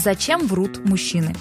Зачем врут мужчины?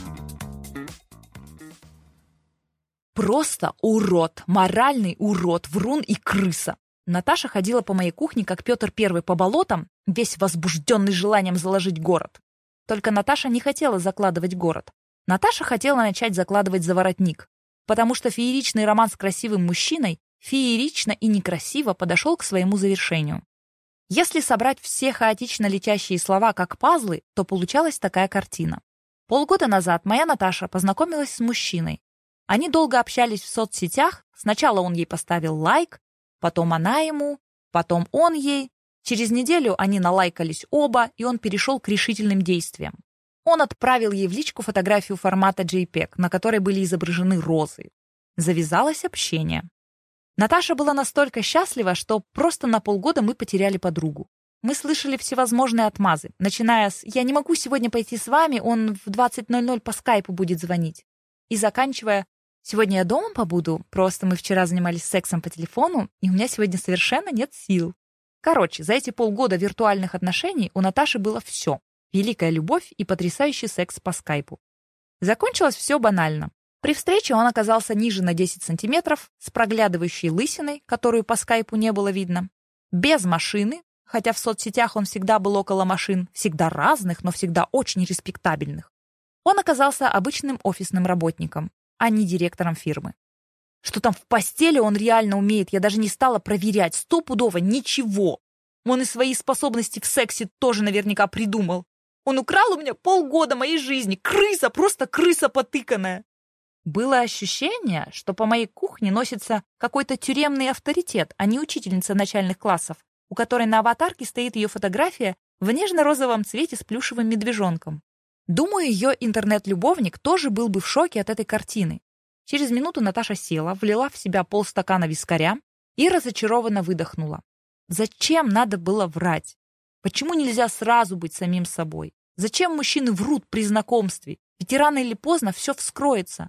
Просто урод, моральный урод, врун и крыса. Наташа ходила по моей кухне, как Петр Первый по болотам, весь возбужденный желанием заложить город. Только Наташа не хотела закладывать город. Наташа хотела начать закладывать заворотник, потому что фееричный роман с красивым мужчиной феерично и некрасиво подошел к своему завершению. Если собрать все хаотично летящие слова как пазлы, то получалась такая картина. Полгода назад моя Наташа познакомилась с мужчиной. Они долго общались в соцсетях, сначала он ей поставил лайк, потом она ему, потом он ей. Через неделю они налайкались оба, и он перешел к решительным действиям. Он отправил ей в личку фотографию формата JPEG, на которой были изображены розы. Завязалось общение. Наташа была настолько счастлива, что просто на полгода мы потеряли подругу. Мы слышали всевозможные отмазы, начиная с «я не могу сегодня пойти с вами, он в 20:00 по скайпу будет звонить», и заканчивая «сегодня я дома побуду, просто мы вчера занимались сексом по телефону, и у меня сегодня совершенно нет сил». Короче, за эти полгода виртуальных отношений у Наташи было все. Великая любовь и потрясающий секс по скайпу. Закончилось все банально. При встрече он оказался ниже на 10 сантиметров, с проглядывающей лысиной, которую по скайпу не было видно, без машины, хотя в соцсетях он всегда был около машин, всегда разных, но всегда очень респектабельных. Он оказался обычным офисным работником, а не директором фирмы. Что там в постели он реально умеет, я даже не стала проверять, стопудово ничего. Он и свои способности в сексе тоже наверняка придумал. Он украл у меня полгода моей жизни, крыса, просто крыса потыканная. Было ощущение, что по моей кухне носится какой-то тюремный авторитет, а не учительница начальных классов, у которой на аватарке стоит ее фотография в нежно-розовом цвете с плюшевым медвежонком. Думаю, ее интернет-любовник тоже был бы в шоке от этой картины. Через минуту Наташа села, влила в себя полстакана вискаря и разочарованно выдохнула. Зачем надо было врать? Почему нельзя сразу быть самим собой? Зачем мужчины врут при знакомстве? Ведь рано или поздно все вскроется.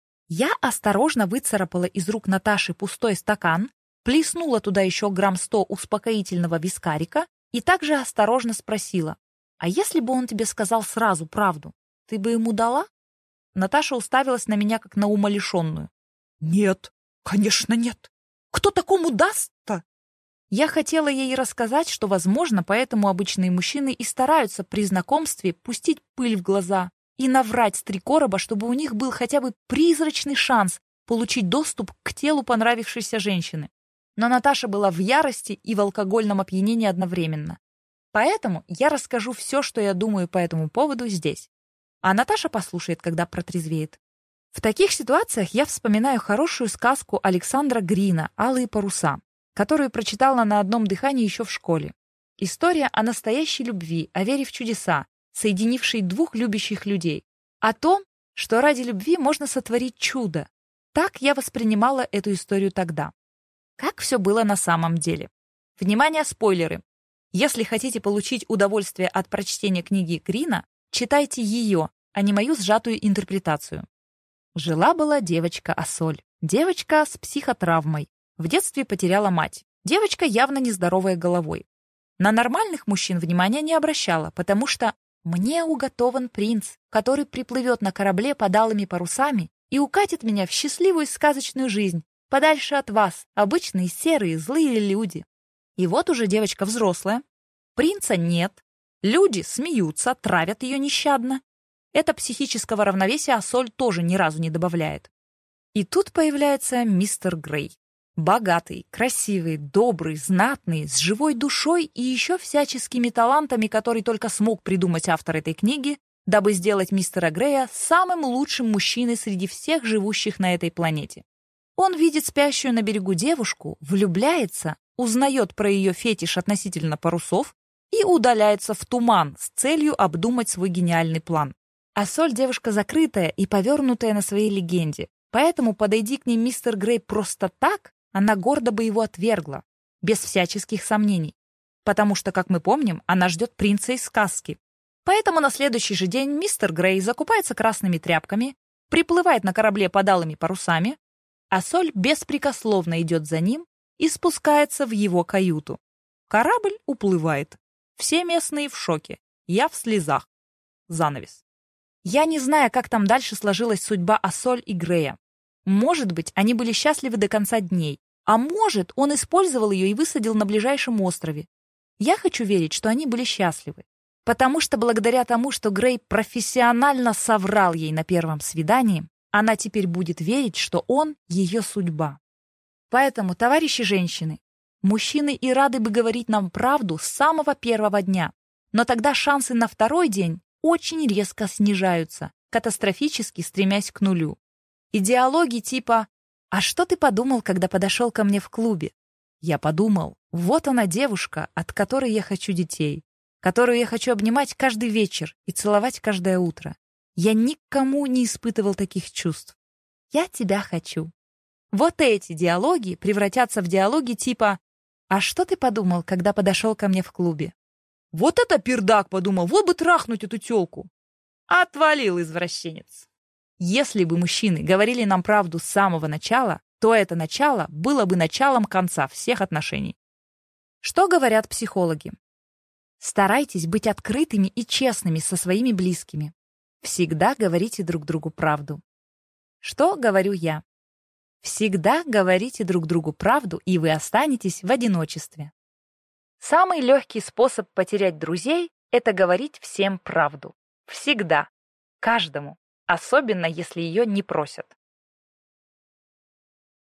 Я осторожно выцарапала из рук Наташи пустой стакан, плеснула туда еще 100 грамм успокоительного вискарика и также осторожно спросила, «А если бы он тебе сказал сразу правду, ты бы ему дала?» Наташа уставилась на меня, как на умалишенную. «Нет, конечно нет. Кто такому даст-то?» Я хотела ей рассказать, что, возможно, поэтому обычные мужчины и стараются при знакомстве пустить пыль в глаза и наврать с 3 короба, чтобы у них был хотя бы призрачный шанс получить доступ к телу понравившейся женщины. Но Наташа была в ярости и в алкогольном опьянении одновременно. Поэтому я расскажу все, что я думаю по этому поводу здесь. А Наташа послушает, когда протрезвеет. В таких ситуациях я вспоминаю хорошую сказку Александра Грина «Алые паруса», которую прочитала на одном дыхании еще в школе. История о настоящей любви, о вере в чудеса, соединившей 2 любящих людей. О том, что ради любви можно сотворить чудо. Так я воспринимала эту историю тогда. Как все было на самом деле? Внимание, спойлеры! Если хотите получить удовольствие от прочтения книги Грина, читайте ее, а не мою сжатую интерпретацию. Жила-была девочка Ассоль. Девочка с психотравмой. В детстве потеряла мать. Девочка явно нездоровая головой. На нормальных мужчин внимания не обращала, потому что «мне уготован принц, который приплывет на корабле под алыми парусами и укатит меня в счастливую сказочную жизнь, подальше от вас, обычные серые злые люди». И вот уже девочка взрослая. Принца нет. Люди смеются, травят ее нещадно. Это психического равновесия Ассоль тоже ни разу не добавляет. И тут появляется мистер Грей. Богатый, красивый, добрый, знатный, с живой душой и еще всяческими талантами, которые только смог придумать автор этой книги, дабы сделать мистера Грея самым лучшим мужчиной среди всех живущих на этой планете. Он видит спящую на берегу девушку, влюбляется, узнает про ее фетиш относительно парусов и удаляется в туман с целью обдумать свой гениальный план. Ассоль девушка закрытая и повернутая на своей легенде, поэтому подойди к ней мистер Грей просто так, она гордо бы его отвергла, без всяческих сомнений. Потому что, как мы помним, она ждет принца из сказки. Поэтому на следующий же день мистер Грей закупается красными тряпками, приплывает на корабле под алыми парусами, а Соль беспрекословно идет за ним и спускается в его каюту. Корабль уплывает. Все местные в шоке. Я в слезах. Занавес. Я не знаю, как там дальше сложилась судьба Ассоль и Грея. Может быть, они были счастливы до конца дней, а может, он использовал ее и высадил на ближайшем острове. Я хочу верить, что они были счастливы, потому что благодаря тому, что Грей профессионально соврал ей на первом свидании, она теперь будет верить, что он ее судьба. Поэтому, товарищи женщины, мужчины и рады бы говорить нам правду с самого первого дня, но тогда шансы на второй день очень резко снижаются, катастрофически стремясь к нулю. И диалоги типа «А что ты подумал, когда подошел ко мне в клубе?» Я подумал, вот она девушка, от которой я хочу детей, которую я хочу обнимать каждый вечер и целовать каждое утро. Я никому не испытывал таких чувств. Я тебя хочу. Вот эти диалоги превратятся в диалоги типа «А что ты подумал, когда подошел ко мне в клубе?» «Вот это пердак!» — подумал, вот бы трахнуть эту тёлку. Отвалил извращенец. Если бы мужчины говорили нам правду с самого начала, то это начало было бы началом конца всех отношений. Что говорят психологи? Старайтесь быть открытыми и честными со своими близкими. Всегда говорите друг другу правду. Что говорю я? Всегда говорите друг другу правду, и вы останетесь в одиночестве. Самый легкий способ потерять друзей — это говорить всем правду. Всегда. Каждому. Особенно, если ее не просят.